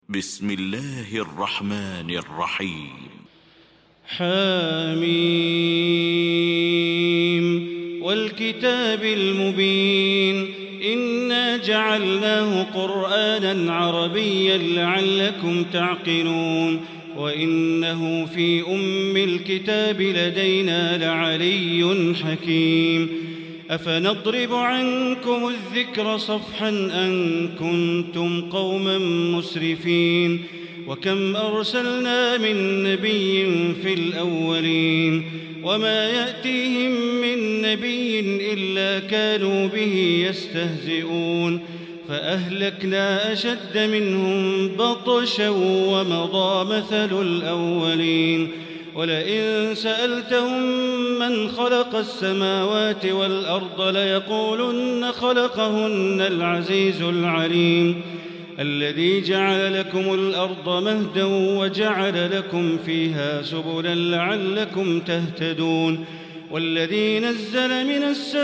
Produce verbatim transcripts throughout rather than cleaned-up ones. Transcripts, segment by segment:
بسم الله الرحمن الرحيم. حميم والكتاب المبين إنا جعلناه قرآنا عربيا لعلكم تعقلون وإنه في أم الكتاب لدينا لعلي حكيم أفنضرب عنكم الذكر صفحا أن كنتم قوما مسرفين وكم أرسلنا من نبي في الأولين وما يأتيهم من نبي إلا كانوا به يستهزئون فأهلكنا أشد منهم بطشا ومضى مثل الأولين ولئن سألتهم من خلق السماوات والأرض ليقولن خلقهن العزيز العليم الذي جعل لكم الأرض مهدا وجعل لكم فيها سبلا لعلكم تهتدون والذي نزل من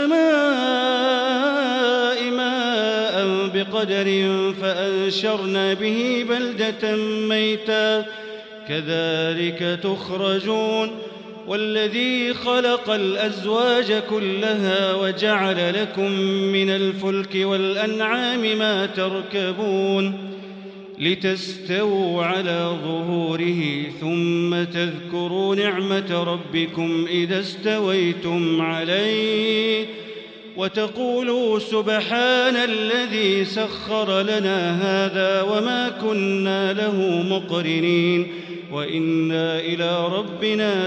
السماء ماء بقدر فأنشرنا به بلدة ميتا كذلك تخرجون والذي خلق الأزواج كلها وجعل لكم من الفلك والأنعام ما تركبون لتستووا على ظهوره ثم تذكروا نعمة ربكم إذا استويتم عليه وتقولوا سبحان الذي سخر لنا هذا وما كنا له مقرنين وإنا إلى ربنا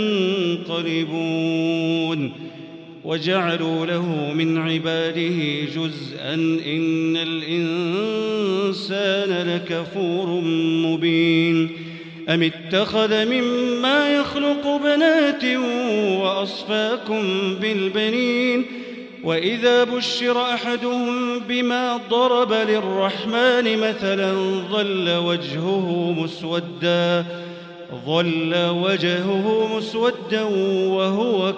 لمنقلبون وجعلوا له من عباده جزءا إن الإنسان لكفور مبين أم اتخذ مما يخلق بنات وأصفاكم بالبنين وإذا بشر أحدهم بما ضرب للرحمن مثلا ظل وجهه مسودا ظل وجهه مسودا وهو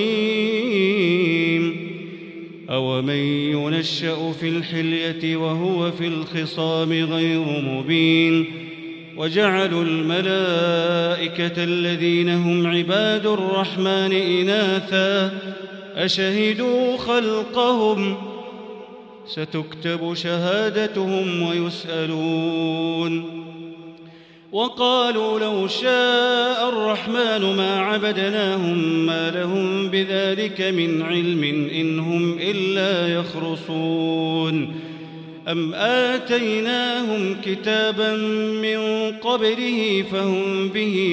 كظيم أومن ينشأ في الحلية وهو في الخصام غير مبين وجعلوا الملائكة الذين هم عباد الرحمن إناثا أشهدوا خلقهم ستكتب شهادتهم ويسألون وقالوا لو شاء الرحمن ما عبدناهم ما لهم بذلك من علم إن هم إلا يخرصون أم آتيناهم كتابا من قبله فهم به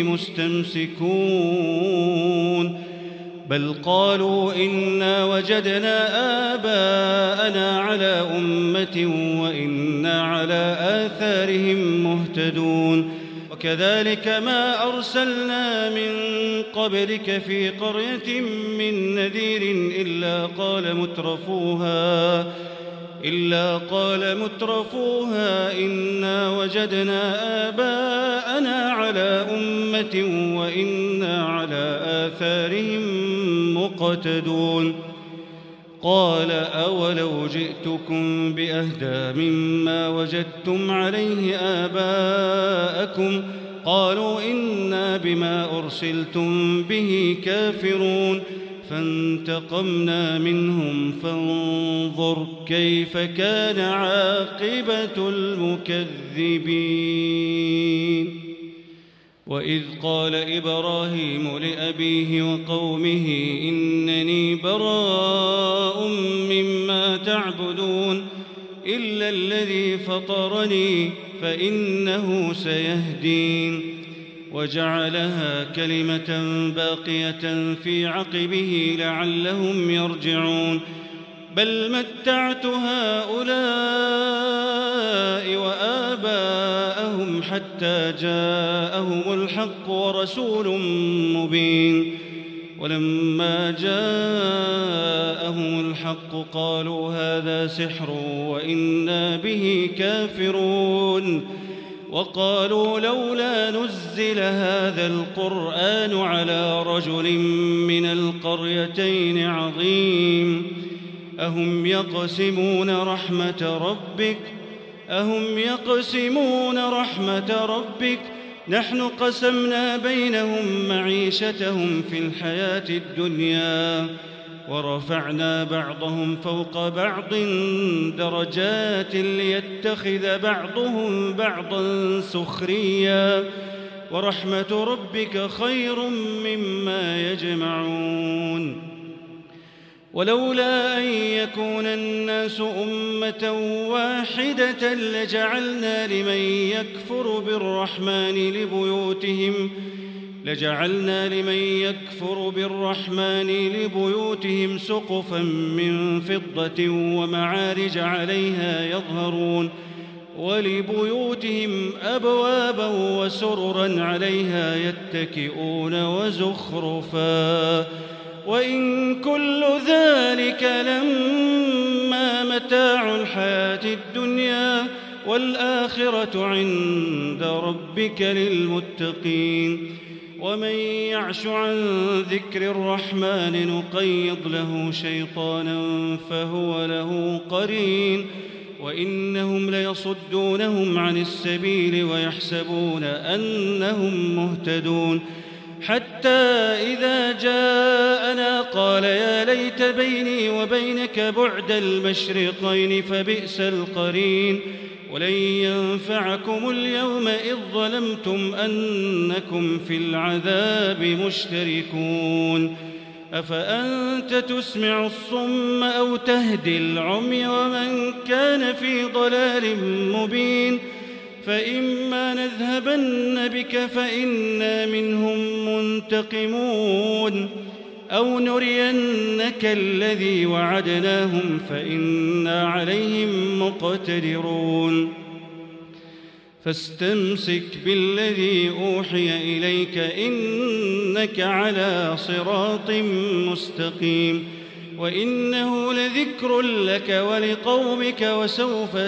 مستمسكون بل قالوا إنا وجدنا آباءنا على أمة وإنا على آثارهم مهتدون وكذلك ما أرسلنا من قبلك في قرية من نذير إلا قال مترفوها إلا قال مترفوها إنا وجدنا آباءنا على أمة وإنا على آثارهم مقتدون قال أولو جئتكم بأهدى مما وجدتم عليه آباءكم قالوا إنا بما أرسلتم به كافرون فانتقمنا منهم فانظر كيف كان عاقبة المكذبين وإذ قال إبراهيم لأبيه وقومه إنني براء مما تعبدون إلا الذي فطرني فإنه سيهدين وجعلها كلمة باقية في عقبه لعلهم يرجعون بل متعت هؤلاء وآباءهم حتى جاءهم الحق ورسول مبين ولما جاءهم الحق قالوا هذا سحر وإنا به كافرون وقالوا لولا نزل هذا القرآن على رجل من القريتين عظيم أهم يقسمون رحمة ربك أهم يقسمون رحمة ربك نحن قسمنا بينهم معيشتهم في الحياة الدنيا ورفعنا بعضهم فوق بعض درجات ليتخذ بعضهم بعضا سخريا ورحمة ربك خير مما يجمعون ولولا أن يكون الناس أمة واحدة لجعلنا لمن يكفر بالرحمن لبيوتهم لجعلنا لمن يكفر بالرحمن لبيوتهم سقفا من فضة ومعارج عليها يظهرون ولبيوتهم أبوابا وسررا عليها يتكئون وزخرفا وإن كل ذلك لما متاع الحياة الدنيا والآخرة عند ربك للمتقين ومن يعش عن ذكر الرحمن نقيض له شيطانا فهو له قرين وإنهم ليصدونهم عن السبيل ويحسبون أنهم مهتدون حتى إذا جاءنا قال يا ليت بيني وبينك بعد المشرقين فبئس القرين ولن ينفعكم اليوم إذ ظلمتم أنكم في العذاب مشتركون أفأنت تسمع الصم أو تهدي العمي ومن كان في ضلال مبين فإما نذهبن بك فإنا منهم منتقمون أو نرينك الذي وعدناهم فإنا عليهم مقتدرون فاستمسك بالذي أوحي إليك إنك على صراط مستقيم وإنه لذكر لك ولقومك وسوف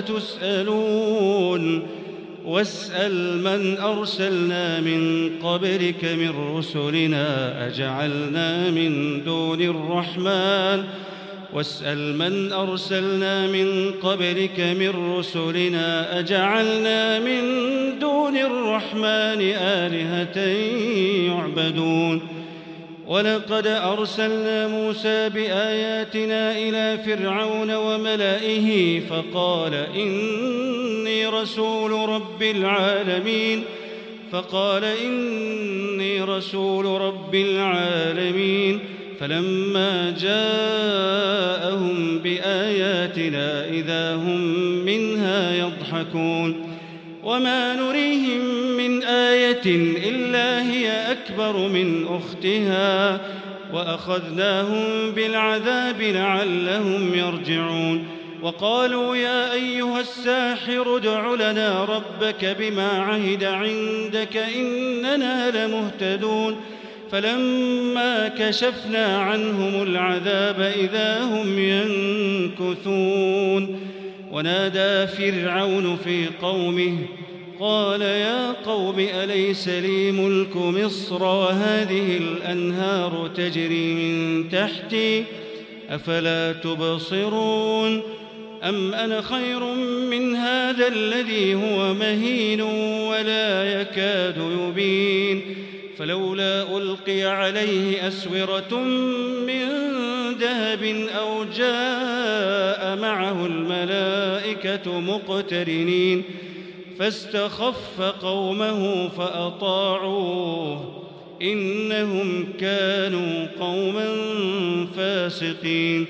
تسألون واسأل من أرسلنا من قبلك من رسلنا أجعلنا من دون الرحمن واسأل من أرسلنا من قبلك من رسلنا أجعلنا من دون الرحمن آلهة يعبدون ولقد أرسلنا موسى بآياتنا إلى فرعون وملئه فقال إني رسول رب العالمين فقال إني رسول رب العالمين فلما جاءهم بآياتنا إذا هم منها يضحكون وما نريهم من آية إلا هي أكبر من أختها وأخذناهم بالعذاب لعلهم يرجعون وقالوا يا أيها الساحر ادع لنا ربك بما عهد عندك إننا لمهتدون فلما كشفنا عنهم العذاب إذا هم ينكثون ونادى فرعون في قومه قال يا قوم أليس لي ملك مصر وهذه الأنهار تجري من تحتي أفلا تبصرون أم أنا خير من هذا الذي هو مهين ولا يكاد يبين فلولا ألقي عليه أسورة من ذهب أو جاء معه الملائكة مقترنين فاستخف قومه فأطاعوه إنهم كانوا قوما فاسقين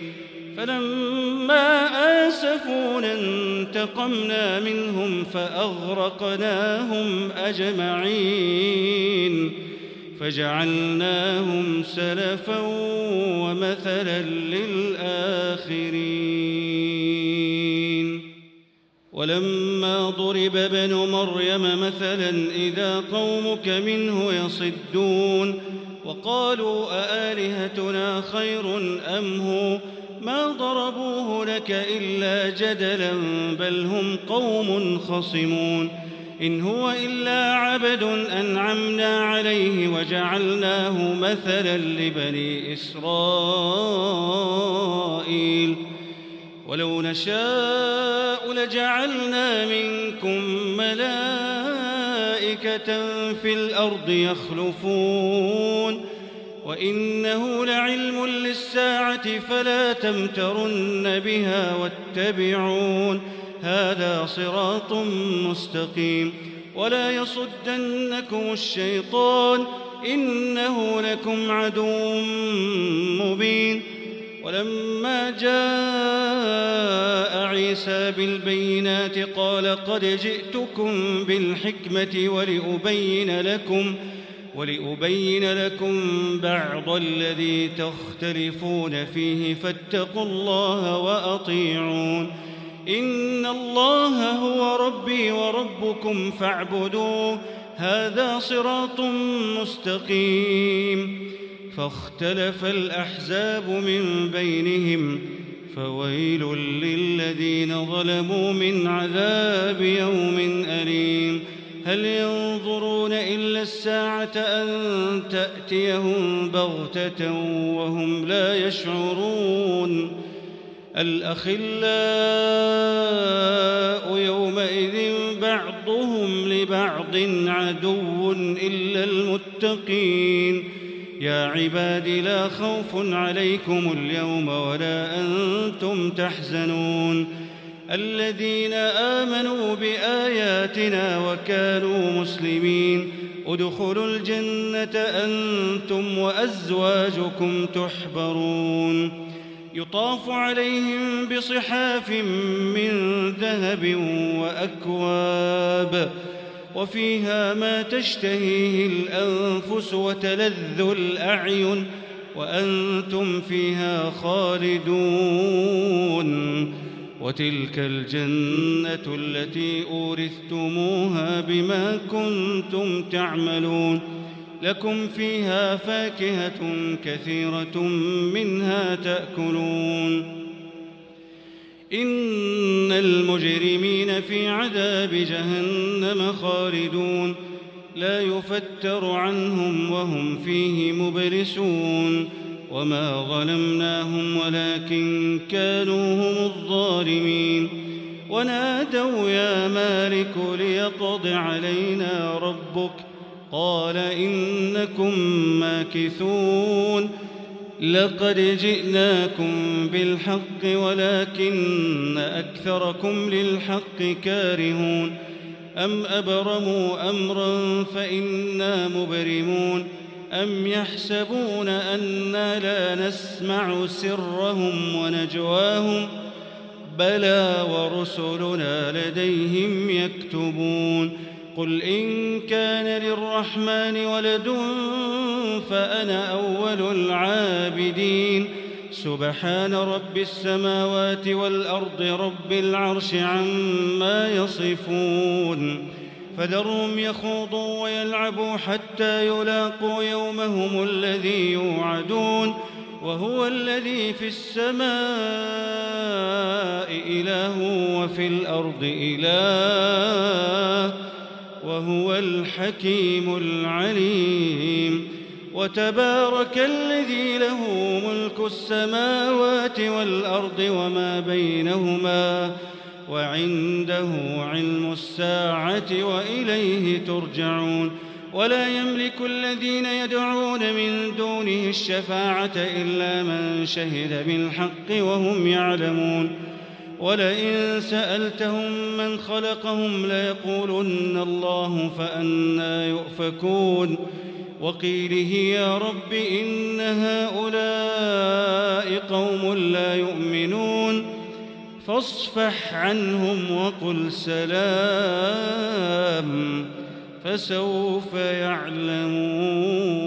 فلما آسفونا انتقمنا منهم فأغرقناهم أجمعين فجعلناهم سلفا ومثلا للآخرين ولما ضرب ابن مريم مثلا إذا قومك منه يصدون وقالوا أآلهتنا خير أم هو ما ضربوه لك إلا جدلا بل هم قوم خصمون إن هو إلا عبد أنعمنا عليه وجعلناه مثلا لبني إسرائيل ولو نشاء لجعلنا منكم ملائكة في الأرض يخلفون وإنه لعلم للساعة فلا تمترن بها واتبعون هذا صراط مستقيم ولا يصدنكم الشيطان إنه لكم عدو مبين. ولما جاء عيسى بالبينات قال قد جئتكم بالحكمة ولأبين لكم ولأبين لكم بعض الذي تختلفون فيه فاتقوا الله وأطيعون إن الله هو ربي وربكم فاعبدوه هذا صراط مستقيم. فاختلف الأحزاب من بينهم فويل للذين ظلموا من عذاب يوم أليم. هل ينظرون إلا الساعة أن تأتيهم بغتة وهم لا يشعرون الأخلاء يومئذ بعضهم لبعض عدو إلا المتقين. يا عباد لا خوف عليكم اليوم ولا أنتم تحزنون الذين آمنوا بآياتنا وكانوا مسلمين ادخلوا الجنة أنتم وأزواجكم تحبرون يطاف عليهم بصحاف من ذهب وأكواب وفيها ما تشتهيه الأنفس وتلذ الأعين وأنتم فيها خالدون وتلك الجنة التي أورثتموها بما كنتم تعملون لكم فيها فاكهة كثيرة منها تأكلون إن المجرمين في عذاب جهنم خالدون لا يفتر عنهم وهم فيه مبلسون وما ظلمناهم ولكن كانوا هم الظالمين ونادوا يا مالك ليقض علينا ربك قال إنكم ماكثون لقد جئناكم بالحق ولكن أكثركم للحق كارهون أم أبرموا أمرا فإنا مبرمون أم يحسبون أنا لا نسمع سرهم ونجواهم بلى ورسلنا لديهم يكتبون قل إن كان للرحمن ولد فأنا أول العابدين سبحان رب السماوات والأرض رب العرش عما يصفون فذرهم يخوضوا ويلعبوا حتى يلاقوا يومهم الذي يوعدون وهو الذي في السماء إله وفي الأرض إله وهو الحكيم العليم وتبارك الذي له ملك السماوات والأرض وما بينهما وعنده علم الساعة وإليه ترجعون ولا يملك الذين يدعون من دونه الشفاعة إلا من شهد بالحق وهم يعلمون ولئن سألتهم من خلقهم ليقولن الله فأنى يؤفكون وقيله يا رب إن هؤلاء قوم لا يؤمنون فاصفح عنهم وقل سلام فسوف يعلمون.